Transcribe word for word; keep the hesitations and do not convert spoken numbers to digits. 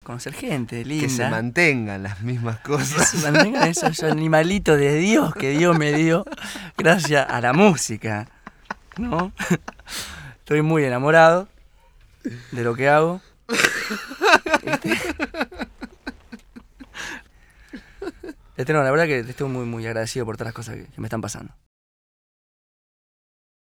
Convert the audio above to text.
conocer gente linda. Que se mantengan las mismas cosas. Que se mantengan esos animalitos de Dios que Dios me dio gracias a la música, ¿no? Estoy muy enamorado de lo que hago. Este... Este, no, la verdad que estoy muy, muy agradecido por todas las cosas que, que me están pasando.